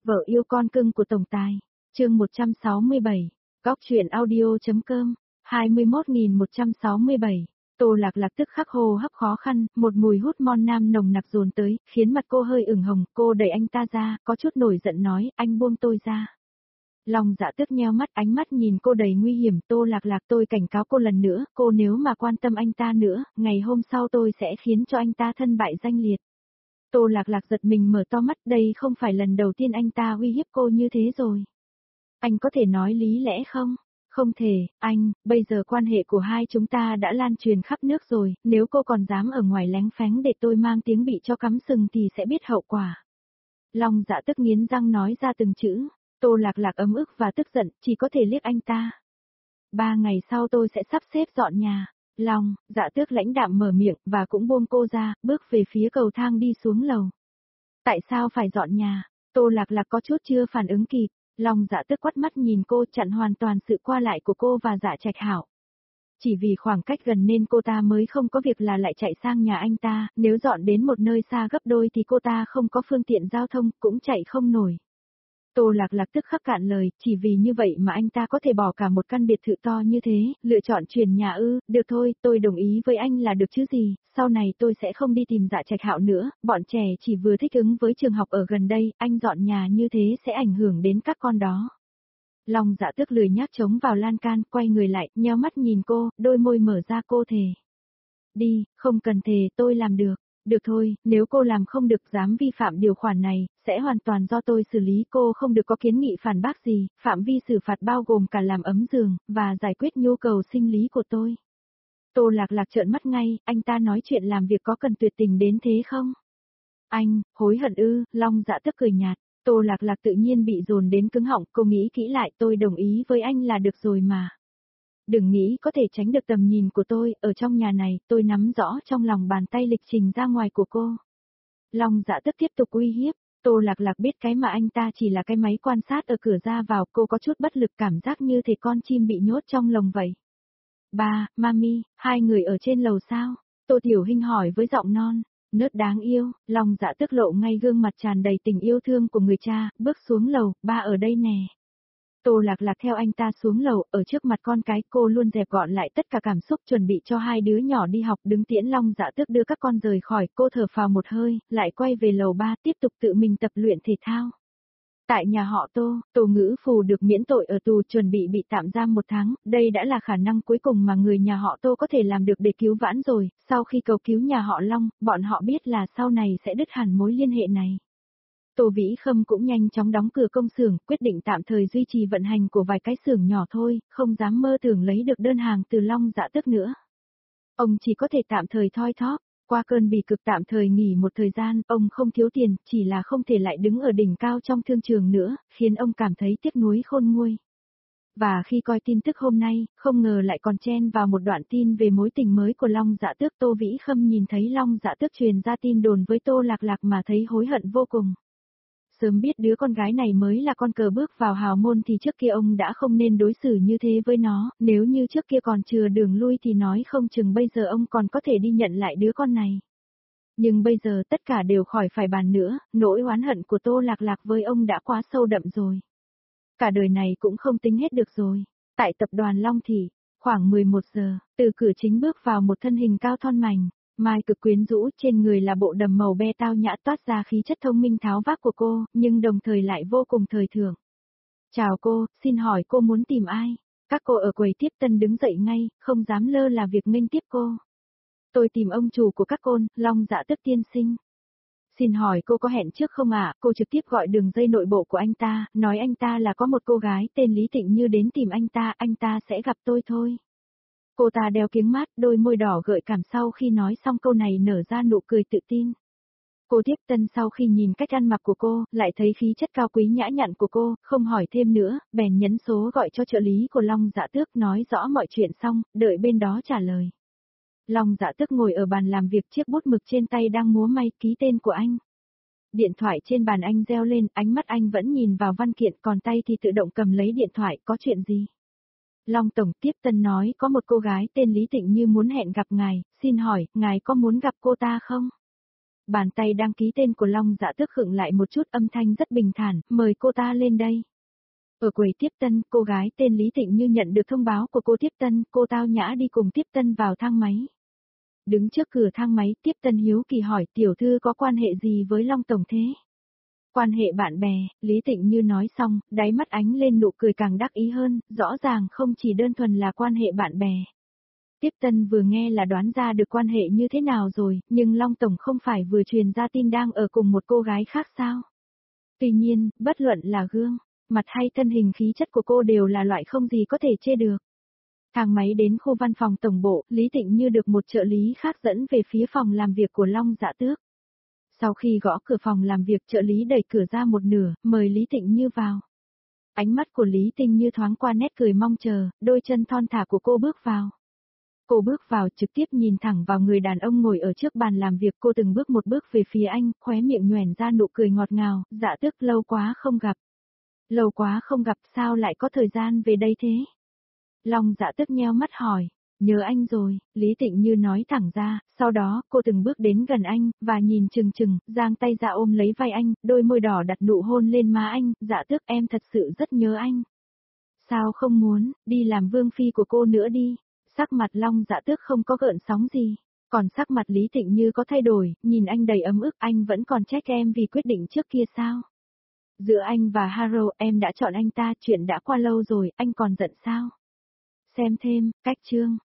Vợ yêu con cưng của tổng tài. Chương 167. Góc truyện audio.com. 21.167. Tô Lạc Lạc tức khắc hô hấp khó khăn, một mùi hút mon nam nồng nặc dồn tới, khiến mặt cô hơi ửng hồng, cô đẩy anh ta ra, có chút nổi giận nói, anh buông tôi ra. Long Dạ tức nheo mắt, ánh mắt nhìn cô đầy nguy hiểm. Tô Lạc Lạc, tôi cảnh cáo cô lần nữa, cô nếu mà quan tâm anh ta nữa, ngày hôm sau tôi sẽ khiến cho anh ta thân bại danh liệt. Tô Lạc Lạc giật mình mở to mắt, đây không phải lần đầu tiên anh ta uy hiếp cô như thế rồi. Anh có thể nói lý lẽ không? Không thể, anh, bây giờ quan hệ của hai chúng ta đã lan truyền khắp nước rồi, nếu cô còn dám ở ngoài lén phén để tôi mang tiếng bị cho cắm sừng thì sẽ biết hậu quả. Long Dạ tức nghiến răng nói ra từng chữ. Tô Lạc Lạc ấm ức và tức giận, chỉ có thể liếc anh ta. 3 ngày sau tôi sẽ sắp xếp dọn nhà. Long Dạ tước lãnh đạm mở miệng và cũng buông cô ra, bước về phía cầu thang đi xuống lầu. Tại sao phải dọn nhà? Tô Lạc Lạc có chút chưa phản ứng kịp. Long Dạ tước quắt mắt nhìn cô, chặn hoàn toàn sự qua lại của cô và Dạ Trạch Hạo. Chỉ vì khoảng cách gần nên cô ta mới không có việc là lại chạy sang nhà anh ta, nếu dọn đến một nơi xa gấp đôi thì cô ta không có phương tiện giao thông, cũng chạy không nổi. Tô Lạc Lạc tức khắc cạn lời, chỉ vì như vậy mà anh ta có thể bỏ cả một căn biệt thự to như thế, lựa chọn chuyển nhà ư, được thôi, tôi đồng ý với anh là được chứ gì, sau này tôi sẽ không đi tìm Dạ Trạch Hạo nữa, bọn trẻ chỉ vừa thích ứng với trường học ở gần đây, anh dọn nhà như thế sẽ ảnh hưởng đến các con đó. Long Dạ tức lười nhác chống vào lan can, quay người lại, nheo mắt nhìn cô, đôi môi mở ra, cô thề. Đi, không cần thề, tôi làm được. Được thôi, nếu cô làm không được dám vi phạm điều khoản này, sẽ hoàn toàn do tôi xử lý, cô không được có kiến nghị phản bác gì, phạm vi xử phạt bao gồm cả làm ấm giường, và giải quyết nhu cầu sinh lý của tôi. Tô Lạc Lạc trợn mắt ngay, anh ta nói chuyện làm việc có cần tuyệt tình đến thế không? Anh, hối hận ư, Long Dạ tức cười nhạt. Tô Lạc Lạc tự nhiên bị dồn đến cứng họng, cô nghĩ kỹ lại, tôi đồng ý với anh là được rồi mà. Đừng nghĩ có thể tránh được tầm nhìn của tôi, ở trong nhà này, tôi nắm rõ trong lòng bàn tay lịch trình ra ngoài của cô. Long Dạ tức tiếp tục uy hiếp, Tô Lạc Lạc biết cái mà anh ta chỉ là cái máy quan sát ở cửa ra vào, cô có chút bất lực, cảm giác như thể con chim bị nhốt trong lồng vậy. Ba, Mami, hai người ở trên lầu sao? Tô Tiểu Hinh hỏi với giọng non, nớt đáng yêu. Long Dạ tức lộ ngay gương mặt tràn đầy tình yêu thương của người cha, bước xuống lầu, ba ở đây nè. Tô Lạc Lạc theo anh ta xuống lầu, ở trước mặt con cái, cô luôn dẹp gọn lại tất cả cảm xúc, chuẩn bị cho hai đứa nhỏ đi học, đứng tiễn Long Dạ tước đưa các con rời khỏi, cô thở phào một hơi, lại quay về lầu 3 tiếp tục tự mình tập luyện thể thao. Tại nhà họ Tô, Tô Ngữ Phù được miễn tội ở tù, chuẩn bị bị tạm giam 1 tháng, đây đã là khả năng cuối cùng mà người nhà họ Tô có thể làm được để cứu vãn rồi, sau khi cầu cứu nhà họ Long, bọn họ biết là sau này sẽ đứt hẳn mối liên hệ này. Tô Vĩ Khâm cũng nhanh chóng đóng cửa công xưởng, quyết định tạm thời duy trì vận hành của vài cái xưởng nhỏ thôi, không dám mơ tưởng lấy được đơn hàng từ Long Dạ tước nữa. Ông chỉ có thể tạm thời thoi thóp, qua cơn bỉ cực tạm thời nghỉ một thời gian, ông không thiếu tiền, chỉ là không thể lại đứng ở đỉnh cao trong thương trường nữa, khiến ông cảm thấy tiếc nuối khôn nguôi. Và khi coi tin tức hôm nay, không ngờ lại còn chen vào một đoạn tin về mối tình mới của Long Dạ tước. Tô Vĩ Khâm nhìn thấy Long Dạ tước truyền ra tin đồn với Tô Lạc Lạc mà thấy hối hận vô cùng. Sớm biết đứa con gái này mới là con cờ bước vào hào môn thì trước kia ông đã không nên đối xử như thế với nó, nếu như trước kia còn chừa đường lui thì nói không chừng bây giờ ông còn có thể đi nhận lại đứa con này. Nhưng bây giờ tất cả đều khỏi phải bàn nữa, nỗi oán hận của Tô Lạc Lạc với ông đã quá sâu đậm rồi. Cả đời này cũng không tính hết được rồi. Tại tập đoàn Long Thị, khoảng 11 giờ, từ cửa chính bước vào một thân hình cao thon mảnh. Mai cực quyến rũ, trên người là bộ đầm màu be tao nhã toát ra khí chất thông minh tháo vác của cô, nhưng đồng thời lại vô cùng thời thượng. Chào cô, xin hỏi cô muốn tìm ai? Các cô ở quầy tiếp tân đứng dậy ngay, không dám lơ là việc nghênh tiếp cô. Tôi tìm ông chủ của các cô, Long Dạ tước tiên sinh. Xin hỏi cô có hẹn trước không ạ? Cô trực tiếp gọi đường dây nội bộ của anh ta, nói anh ta là có một cô gái tên Lý Tịnh Như đến tìm anh ta sẽ gặp tôi thôi. Cô ta đeo kiếng mát, đôi môi đỏ gợi cảm, sau khi nói xong câu này nở ra nụ cười tự tin. Cô tiếp tân sau khi nhìn cách ăn mặc của cô, lại thấy khí chất cao quý nhã nhặn của cô, không hỏi thêm nữa, bèn nhấn số gọi cho trợ lý của Long Dạ tước, nói rõ mọi chuyện xong, đợi bên đó trả lời. Long Dạ tước ngồi ở bàn làm việc, chiếc bút mực trên tay đang múa may, ký tên của anh. Điện thoại trên bàn anh reo lên, ánh mắt anh vẫn nhìn vào văn kiện, còn tay thì tự động cầm lấy điện thoại, có chuyện gì? Long tổng, tiếp tân nói có một cô gái tên Lý Tịnh Như muốn hẹn gặp ngài, xin hỏi, ngài có muốn gặp cô ta không? bàn tay đang ký tên của Long Dạ Tước khựng lại một chút, âm thanh rất bình thản, mời cô ta lên đây. Ở quầy tiếp tân, cô gái tên Lý Tịnh Như nhận được thông báo của cô tiếp tân, cô tao nhã đi cùng tiếp tân vào thang máy. Đứng trước cửa thang máy, tiếp tân hiếu kỳ hỏi tiểu thư có quan hệ gì với Long Tổng thế? Quan hệ bạn bè, Lý Tịnh Như nói xong, đáy mắt ánh lên nụ cười càng đắc ý hơn, rõ ràng không chỉ đơn thuần là quan hệ bạn bè. Tiếp tân vừa nghe là đoán ra được quan hệ như thế nào rồi, nhưng Long Tổng không phải vừa truyền ra tin đang ở cùng một cô gái khác sao? Tuy nhiên, bất luận là gương, mặt hay thân hình khí chất của cô đều là loại không gì có thể chê được. Thang máy đến khu văn phòng tổng bộ, Lý Tịnh Như được một trợ lý khác dẫn về phía phòng làm việc của Long Dạ Tước. Sau khi gõ cửa phòng làm việc, trợ lý đẩy cửa ra một nửa, mời Lý Tịnh Như vào. Ánh mắt của Lý Tịnh Như thoáng qua nét cười mong chờ, đôi chân thon thả của cô bước vào. Cô bước vào trực tiếp nhìn thẳng vào người đàn ông ngồi ở trước bàn làm việc, cô từng bước một bước về phía anh, khóe miệng nhoẻn ra nụ cười ngọt ngào, Dạ Tước lâu quá không gặp. Lâu quá không gặp sao lại có thời gian về đây thế? Long Dạ Tước nheo mắt hỏi, nhớ anh rồi, Lý Tịnh Như nói thẳng ra, sau đó cô từng bước đến gần anh, và nhìn chừng chừng, giang tay ra ôm lấy vai anh, đôi môi đỏ đặt nụ hôn lên má anh, Dạ Tước em thật sự rất nhớ anh. Sao không muốn, đi làm vương phi của cô nữa đi, sắc mặt Long Dạ Tước không có gợn sóng gì. Còn sắc mặt Lý Tịnh Như có thay đổi, nhìn anh đầy ấm ức, anh vẫn còn trách em vì quyết định trước kia sao? Giữa anh và Haro em đã chọn anh ta, chuyện đã qua lâu rồi, anh còn giận sao? Xem thêm, cách chương.